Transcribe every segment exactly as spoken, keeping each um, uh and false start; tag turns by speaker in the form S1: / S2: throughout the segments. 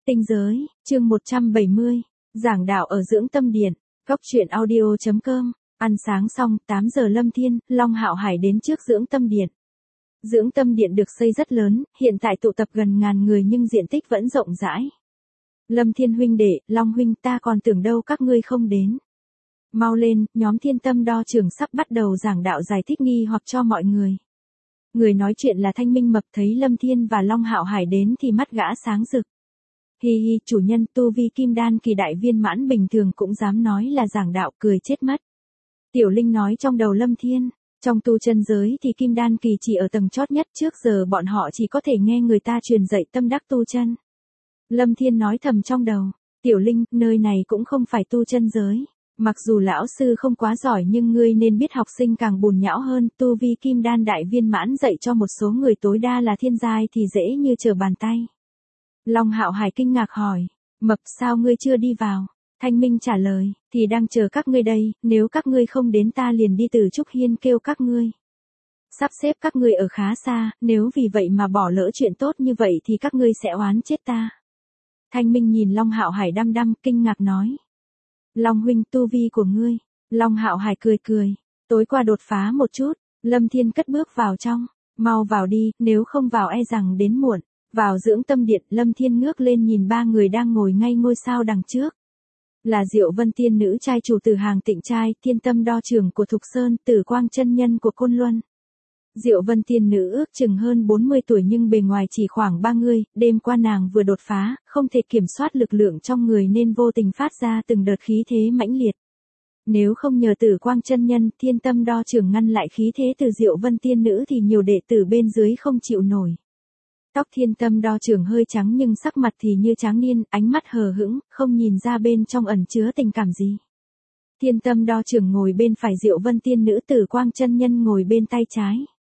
S1: Tinh giới, chương một trăm bảy mươi, giảng đạo ở Dưỡng Tâm Điện, góc truyện audio chấm com. Ăn sáng xong, tám giờ Lâm Thiên, Long Hạo Hải đến trước Dưỡng Tâm Điện. Dưỡng Tâm Điện được xây rất lớn, hiện tại tụ tập gần ngàn người nhưng diện tích vẫn rộng rãi. Lâm Thiên huynh đệ, Long huynh, ta còn tưởng đâu các ngươi không đến. Mau lên, nhóm Thiên Tâm Đo Trường sắp bắt đầu giảng đạo giải thích nghi hoặc cho mọi người. Người nói chuyện là Thanh Minh Mập, thấy Lâm Thiên và Long Hạo Hải đến thì mắt gã sáng rực. Hi hi, chủ nhân, tu vi kim đan kỳ đại viên mãn bình thường cũng dám nói là giảng đạo, cười chết mất. Tiểu Linh nói trong đầu Lâm Thiên, trong tu chân giới thì kim đan kỳ chỉ ở tầng chót nhất, trước giờ bọn họ chỉ có thể nghe người ta truyền dạy tâm đắc tu chân. Lâm Thiên nói thầm trong đầu, Tiểu Linh, nơi này cũng không phải tu chân giới. Mặc dù lão sư không quá giỏi nhưng ngươi nên biết học sinh càng bùn nhão hơn, tu vi kim đan đại viên mãn dạy cho một số người tối đa là thiên giai thì dễ như trở bàn tay. Long Hạo Hải kinh ngạc hỏi, Mập, sao ngươi chưa đi vào? Thanh Minh trả lời, thì đang chờ các ngươi đây, nếu các ngươi không đến ta liền đi từ Trúc Hiên kêu các ngươi. Sắp xếp các ngươi ở khá xa, nếu vì vậy mà bỏ lỡ chuyện tốt như vậy thì các ngươi sẽ oán chết ta. Thanh Minh nhìn Long Hạo Hải đăm đăm, kinh ngạc nói. Long huynh, tu vi của ngươi. Long Hạo Hải cười cười, tối qua đột phá một chút. Lâm Thiên cất bước vào trong, mau vào đi, nếu không vào e rằng đến muộn. Vào Dưỡng Tâm Điện, Lâm Thiên ngước lên nhìn ba người đang ngồi ngay ngôi sao đằng trước. Là Diệu Vân Tiên nữ trai chủ Tử Hàng Tịnh trai, Thiên Tâm Đo Trưởng của Thục Sơn, Tử Quang chân nhân của Côn Luân. Diệu Vân Tiên nữ ước chừng hơn bốn mươi tuổi nhưng bề ngoài chỉ khoảng ba mươi, đêm qua nàng vừa đột phá, không thể kiểm soát lực lượng trong người nên vô tình phát ra từng đợt khí thế mãnh liệt. Nếu không nhờ Tử Quang chân nhân, Thiên Tâm Đo Trưởng ngăn lại khí thế từ Diệu Vân Tiên nữ thì nhiều đệ tử bên dưới không chịu nổi. Tóc Thiên Tâm Đo Trưởng hơi trắng nhưng sắc mặt thì như tráng niên, ánh mắt hờ hững, không nhìn ra bên trong ẩn chứa tình cảm gì. Thiên Tâm Đo Trưởng ngồi bên phải Diệu Vân Tiên nữ, Tử Quang chân nhân ngồi bên tay trái.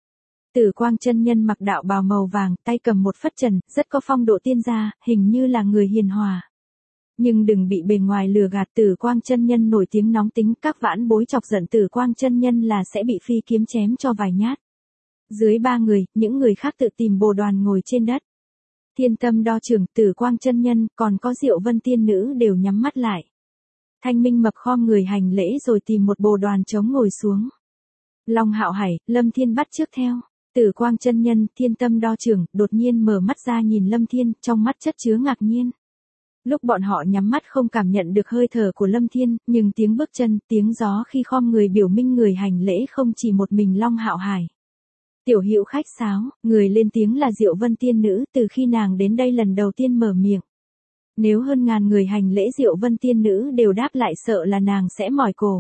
S1: Tử Quang chân nhân mặc đạo bào màu vàng, tay cầm một phất trần, rất có phong độ tiên gia, hình như là người hiền hòa. Nhưng đừng bị bề ngoài lừa gạt, Tử Quang chân nhân nổi tiếng nóng tính, các vãn bối chọc giận Tử Quang chân nhân là sẽ bị phi kiếm chém cho vài nhát. Dưới ba người, những người khác tự tìm bồ đoàn ngồi trên đất. Thiên Tâm Đo Trưởng, Tử Quang chân nhân, còn có Diệu Vân Tiên nữ đều nhắm mắt lại. Thanh Minh Mập khom người hành lễ rồi tìm một bồ đoàn trống ngồi xuống. Long Hạo Hải, Lâm Thiên bắt chước theo. Tử Quang chân nhân, Thiên Tâm Đo Trưởng, đột nhiên mở mắt ra nhìn Lâm Thiên, trong mắt chất chứa ngạc nhiên. Lúc bọn họ nhắm mắt không cảm nhận được hơi thở của Lâm Thiên, nhưng tiếng bước chân, tiếng gió khi khom người biểu minh người hành lễ không chỉ một mình Long Hạo Hải. Tiểu Hữu khách sáo, người lên tiếng là Diệu Vân Tiên nữ, từ khi nàng đến đây lần đầu tiên mở miệng. Nếu hơn ngàn người hành lễ Diệu Vân Tiên nữ đều đáp lại sợ là nàng sẽ mỏi cổ.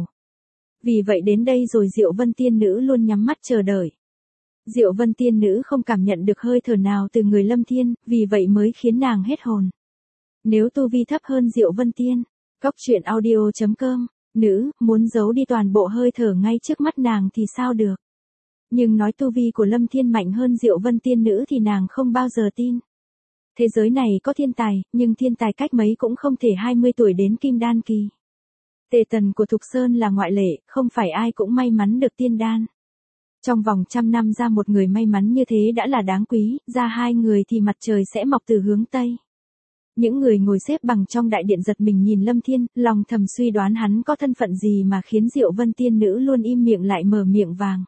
S1: Vì vậy đến đây rồi Diệu Vân Tiên nữ luôn nhắm mắt chờ đợi. Diệu Vân Tiên nữ không cảm nhận được hơi thở nào từ người Lâm Thiên, vì vậy mới khiến nàng hết hồn. Nếu tu vi thấp hơn Diệu Vân Tiên, góc truyện audio chấm com, nữ, muốn giấu đi toàn bộ hơi thở ngay trước mắt nàng thì sao được. Nhưng nói tu vi của Lâm Thiên mạnh hơn Diệu Vân Tiên nữ thì nàng không bao giờ tin. Thế giới này có thiên tài, nhưng thiên tài cách mấy cũng không thể hai mươi tuổi đến kim đan kỳ. Tề Tần của Thục Sơn là ngoại lệ, không phải ai cũng may mắn được tiên đan. Trong vòng trăm năm ra một người may mắn như thế đã là đáng quý, ra hai người thì mặt trời sẽ mọc từ hướng Tây. Những người ngồi xếp bằng trong đại điện giật mình nhìn Lâm Thiên, lòng thầm suy đoán hắn có thân phận gì mà khiến Diệu Vân Tiên nữ luôn im miệng lại mở miệng vàng.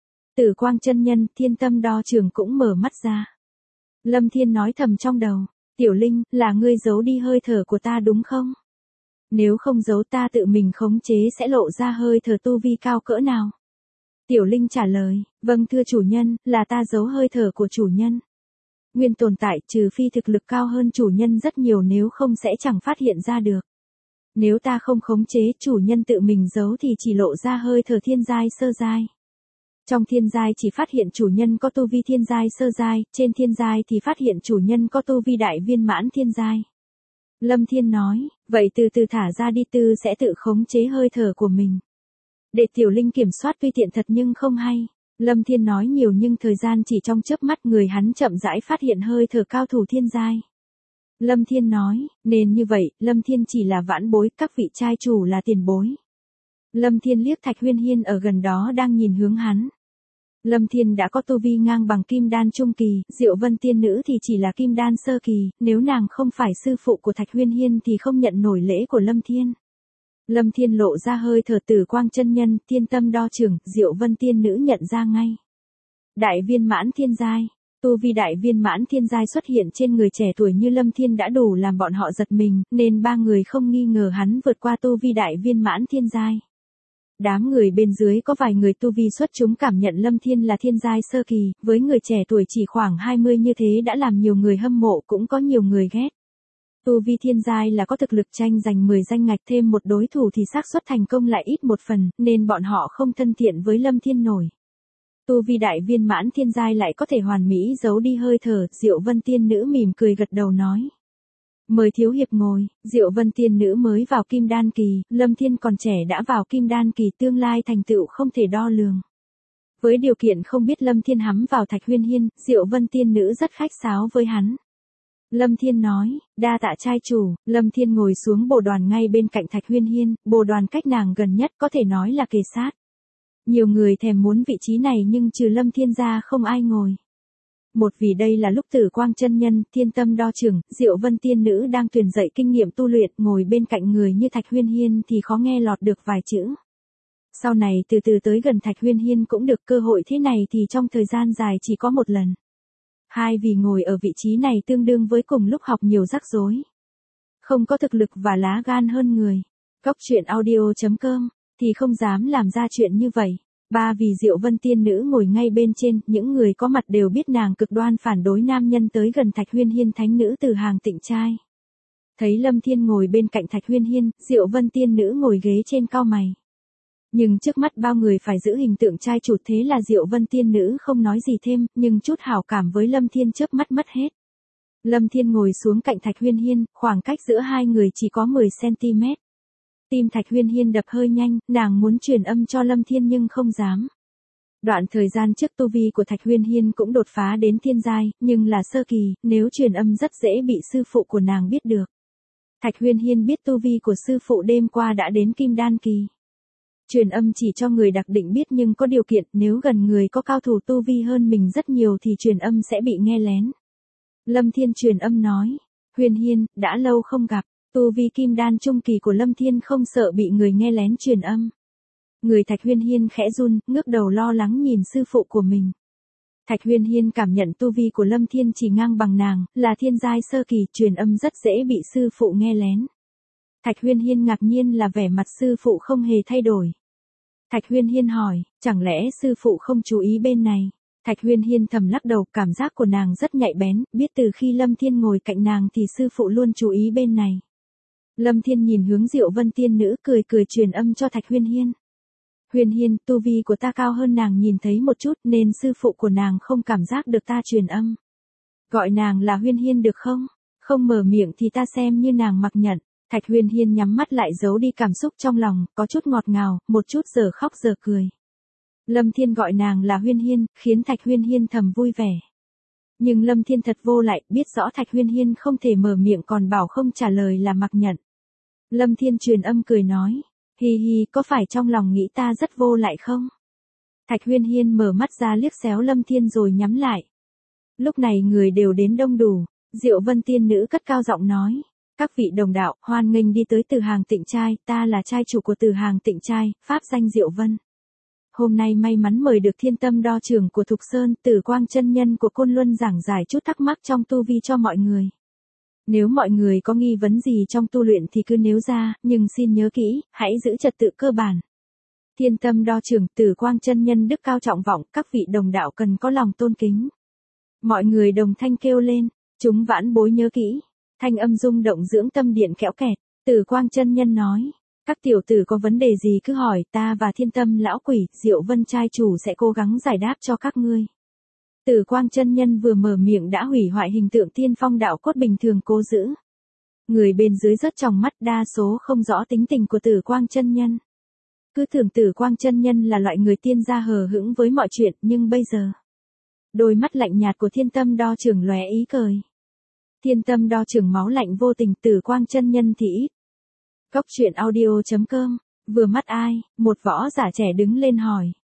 S1: Tử Quang chân nhân, Thiên Tâm Đo Trưởng cũng mở mắt ra. Lâm Thiên nói thầm trong đầu, Tiểu Linh, là ngươi giấu đi hơi thở của ta đúng không? Nếu không giấu ta tự mình khống chế sẽ lộ ra hơi thở tu vi cao cỡ nào? Tiểu Linh trả lời, vâng thưa chủ nhân, là ta giấu hơi thở của chủ nhân. Nguyên tồn tại, trừ phi thực lực cao hơn chủ nhân rất nhiều, nếu không sẽ chẳng phát hiện ra được. Nếu ta không khống chế, chủ nhân tự mình giấu thì chỉ lộ ra hơi thở thiên giai sơ giai. Trong thiên giai chỉ phát hiện chủ nhân có tu vi thiên giai sơ giai, trên thiên giai thì phát hiện chủ nhân có tu vi đại viên mãn thiên giai. Lâm Thiên nói, vậy từ từ thả ra đi, tư sẽ tự khống chế hơi thở của mình. Để Tiểu Linh kiểm soát tuy tiện thật nhưng không hay. Lâm Thiên nói nhiều nhưng thời gian chỉ trong chớp mắt, người hắn chậm rãi phát hiện hơi thở cao thủ thiên giai. Lâm Thiên nói, nên như vậy, Lâm Thiên chỉ là vãn bối, các vị trai chủ là tiền bối. Lâm Thiên liếc Thạch Huyên Hiên ở gần đó đang nhìn hướng hắn. Lâm Thiên đã có tu vi ngang bằng kim đan trung kỳ, Diệu Vân tiên nữ thì chỉ là kim đan sơ kỳ, nếu nàng không phải sư phụ của Thạch Huyên Hiên thì không nhận nổi lễ của Lâm Thiên. Lâm Thiên lộ ra hơi thở Tử Quang chân nhân, thiên tâm đo trưởng, Diệu Vân tiên nữ nhận ra ngay. Đại viên mãn thiên giai, tu vi đại viên mãn thiên giai xuất hiện trên người trẻ tuổi như Lâm Thiên đã đủ làm bọn họ giật mình, nên ba người không nghi ngờ hắn vượt qua tu vi đại viên mãn thiên giai. Đám người bên dưới có vài người tu vi xuất chúng cảm nhận Lâm Thiên là thiên giai sơ kỳ, với người trẻ tuổi chỉ khoảng hai mươi như thế đã làm nhiều người hâm mộ, cũng có nhiều người ghét. Tu vi thiên giai là có thực lực tranh giành mười danh ngạch, thêm một đối thủ thì xác suất thành công lại ít một phần, nên bọn họ không thân thiện với Lâm Thiên nổi. Tu vi đại viên mãn thiên giai lại có thể hoàn mỹ giấu đi hơi thở, Diệu Vân tiên nữ mỉm cười gật đầu nói. Mời thiếu hiệp ngồi. Diệu Vân tiên nữ mới vào kim đan kỳ, Lâm Thiên còn trẻ đã vào kim đan kỳ, tương lai thành tựu không thể đo lường. Với điều kiện không biết Lâm Thiên hắm vào Thạch Huyên Hiên, Diệu Vân tiên nữ rất khách sáo với hắn. Lâm Thiên nói, đa tạ trai chủ. Lâm Thiên ngồi xuống bồ đoàn ngay bên cạnh Thạch Huyên Hiên, bồ đoàn cách nàng gần nhất có thể nói là kề sát. Nhiều người thèm muốn vị trí này nhưng trừ Lâm Thiên ra không ai ngồi. Một vì đây là lúc Tử Quang chân nhân, thiên tâm đo trưởng, Diệu Vân tiên nữ đang truyền dạy kinh nghiệm tu luyện, ngồi bên cạnh người như Thạch Huyên Hiên thì khó nghe lọt được vài chữ. Sau này từ từ tới gần Thạch Huyên Hiên cũng được, cơ hội thế này thì trong thời gian dài chỉ có một lần. Hai vì ngồi ở vị trí này tương đương với cùng lúc học nhiều rắc rối. Không có thực lực và lá gan hơn người. Cóc truyện audio chấm com thì không dám làm ra chuyện như vậy. Ba vì Diệu Vân tiên nữ ngồi ngay bên trên, những người có mặt đều biết nàng cực đoan phản đối nam nhân tới gần Thạch Huyên Hiên, thánh nữ từ hàng tịnh trai. Thấy Lâm Thiên ngồi bên cạnh Thạch Huyên Hiên, Diệu Vân tiên nữ ngồi ghế trên cau mày. Nhưng trước mắt bao người phải giữ hình tượng trai chủ, thế là Diệu Vân tiên nữ không nói gì thêm, nhưng chút hảo cảm với Lâm Thiên chớp mắt mất hết. Lâm Thiên ngồi xuống cạnh Thạch Huyên Hiên, khoảng cách giữa hai người chỉ có mười xăng ti mét. Tim Thạch Huyên Hiên đập hơi nhanh, nàng muốn truyền âm cho Lâm Thiên nhưng không dám. Đoạn thời gian trước tu vi của Thạch Huyên Hiên cũng đột phá đến thiên giai, nhưng là sơ kỳ, nếu truyền âm rất dễ bị sư phụ của nàng biết được. Thạch Huyên Hiên biết tu vi của sư phụ đêm qua đã đến kim đan kỳ. Truyền âm chỉ cho người đặc định biết nhưng có điều kiện, nếu gần người có cao thủ tu vi hơn mình rất nhiều thì truyền âm sẽ bị nghe lén. Lâm Thiên truyền âm nói, Huyên Hiên, đã lâu không gặp. Tu vi kim đan trung kỳ của Lâm Thiên không sợ bị người nghe lén truyền âm. Người Thạch Huyên Hiên khẽ run, ngước đầu lo lắng nhìn sư phụ của mình. Thạch Huyên Hiên cảm nhận tu vi của Lâm Thiên chỉ ngang bằng nàng, là thiên giai sơ kỳ, truyền âm rất dễ bị sư phụ nghe lén. Thạch Huyên Hiên ngạc nhiên là vẻ mặt sư phụ không hề thay đổi. Thạch Huyên Hiên hỏi, chẳng lẽ sư phụ không chú ý bên này? Thạch Huyên Hiên thầm lắc đầu, cảm giác của nàng rất nhạy bén, biết từ khi Lâm Thiên ngồi cạnh nàng thì sư phụ luôn chú ý bên này. Lâm Thiên nhìn hướng Diệu Vân tiên nữ, cười cười truyền âm cho Thạch Huyên Hiên. Huyên Hiên, tu vi của ta cao hơn nàng nhìn thấy một chút nên sư phụ của nàng không cảm giác được ta truyền âm. Gọi nàng là Huyên Hiên được không? Không mở miệng thì ta xem như nàng mặc nhận. Thạch Huyên Hiên nhắm mắt lại giấu đi cảm xúc trong lòng, có chút ngọt ngào, một chút giờ khóc giờ cười. Lâm Thiên gọi nàng là Huyên Hiên, khiến Thạch Huyên Hiên thầm vui vẻ. Nhưng Lâm Thiên thật vô lại, biết rõ Thạch Huyên Hiên không thể mở miệng còn bảo không trả lời là mặc nhận. Lâm Thiên truyền âm cười nói, hi hi, có phải trong lòng nghĩ ta rất vô lại không? Thạch Huyên Hiên mở mắt ra liếc xéo Lâm Thiên rồi nhắm lại. Lúc này người đều đến đông đủ, Diệu Vân tiên nữ cất cao giọng nói, các vị đồng đạo, hoan nghênh đi tới Từ Hàng Tịnh Trai, ta là trai chủ của Từ Hàng Tịnh Trai, pháp danh Diệu Vân. Hôm nay may mắn mời được thiên tâm đo trưởng của Thục Sơn, Tử Quang chân nhân của Côn Luân giảng giải chút thắc mắc trong tu vi cho mọi người. Nếu mọi người có nghi vấn gì trong tu luyện thì cứ nêu ra, nhưng xin nhớ kỹ, hãy giữ trật tự cơ bản. Thiên tâm đo trưởng, Tử Quang chân nhân đức cao trọng vọng, các vị đồng đạo cần có lòng tôn kính. Mọi người đồng thanh kêu lên, chúng vãn bối nhớ kỹ. Thanh âm rung động dưỡng tâm điện kẽo kẹt, Tử Quang chân nhân nói, các tiểu tử có vấn đề gì cứ hỏi, ta và thiên tâm lão quỷ, Diệu Vân trai chủ sẽ cố gắng giải đáp cho các ngươi. Tử Quang chân nhân vừa mở miệng đã hủy hoại hình tượng tiên phong đạo cốt bình thường cố giữ. Người bên dưới rớt trong mắt, đa số không rõ tính tình của Tử Quang chân nhân. Cứ tưởng Tử Quang chân nhân là loại người tiên gia hờ hững với mọi chuyện, nhưng bây giờ, đôi mắt lạnh nhạt của thiên tâm đo trưởng lóe ý cười. Thiên tâm đo trưởng máu lạnh vô tình, Tử Quang chân nhân thì ít. Cóc truyện audio chấm com, vừa mắt ai, một võ giả trẻ đứng lên hỏi.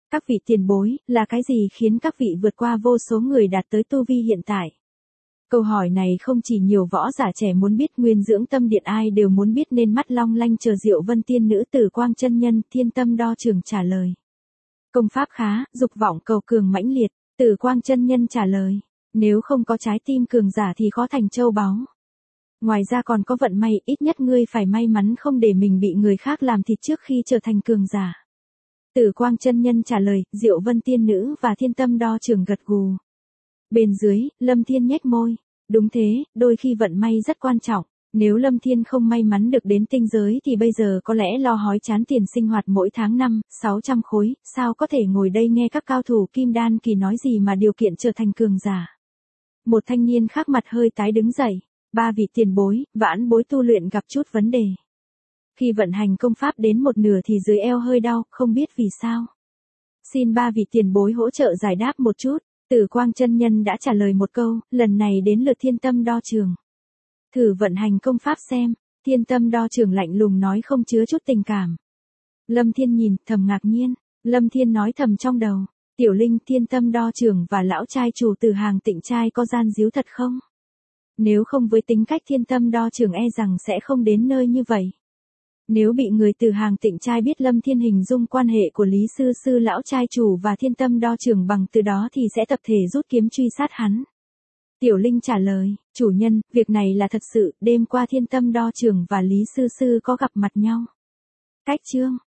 S1: Các vị tiền bối, là cái gì khiến các vị vượt qua vô số người đạt tới tu vi hiện tại? Câu hỏi này không chỉ nhiều võ giả trẻ muốn biết, nguyên dưỡng tâm điện ai đều muốn biết nên mắt long lanh chờ Diệu Vân tiên nữ Tử Quang chân nhân Thiên Tâm Đo Trường trả lời. Công pháp khá, dục vọng cầu cường mãnh liệt, Tử Quang chân nhân trả lời. Nếu không có trái tim cường giả thì khó thành châu báu. Ngoài ra còn có vận may, ít nhất ngươi phải may mắn không để mình bị người khác làm thịt trước khi trở thành cường giả. Tử Quang chân nhân trả lời, Diệu Vân tiên nữ và Thiên Tâm Đo Trường gật gù. Bên dưới, Lâm Thiên nhếch môi. Đúng thế, đôi khi vận may rất quan trọng. Nếu Lâm Thiên không may mắn được đến tinh giới thì bây giờ có lẽ lo hói chán tiền sinh hoạt mỗi tháng năm, sáu trăm khối, sao có thể ngồi đây nghe các cao thủ kim đan kỳ nói gì mà điều kiện trở thành cường giả. Một thanh niên khác mặt hơi tái đứng dậy. Ba vị tiền bối, vãn bối tu luyện gặp chút vấn đề. Khi vận hành công pháp đến một nửa thì dưới eo hơi đau, không biết vì sao. Xin ba vị tiền bối hỗ trợ giải đáp một chút. Tử Quang chân nhân đã trả lời một câu, lần này đến lượt Thiên Tâm Đo Trường. Thử vận hành công pháp xem, Thiên Tâm Đo Trường lạnh lùng nói không chứa chút tình cảm. Lâm Thiên nhìn, thầm ngạc nhiên, Lâm Thiên nói thầm trong đầu, Tiểu Linh, Thiên Tâm Đo Trường và lão trai chủ từ hàng Tịnh trai có gian díu thật không? Nếu không với tính cách Thiên Tâm Đo Trường e rằng sẽ không đến nơi như vậy. Nếu bị người từ hàng Tịnh trai biết Lâm Thiên hình dung quan hệ của Lý Sư Sư lão trai chủ và Thiên Tâm Đo Trường bằng từ đó thì sẽ tập thể rút kiếm truy sát hắn. Tiểu Linh trả lời, chủ nhân, việc này là thật sự, đêm qua Thiên Tâm Đo Trường và Lý Sư Sư có gặp mặt nhau. Cách chương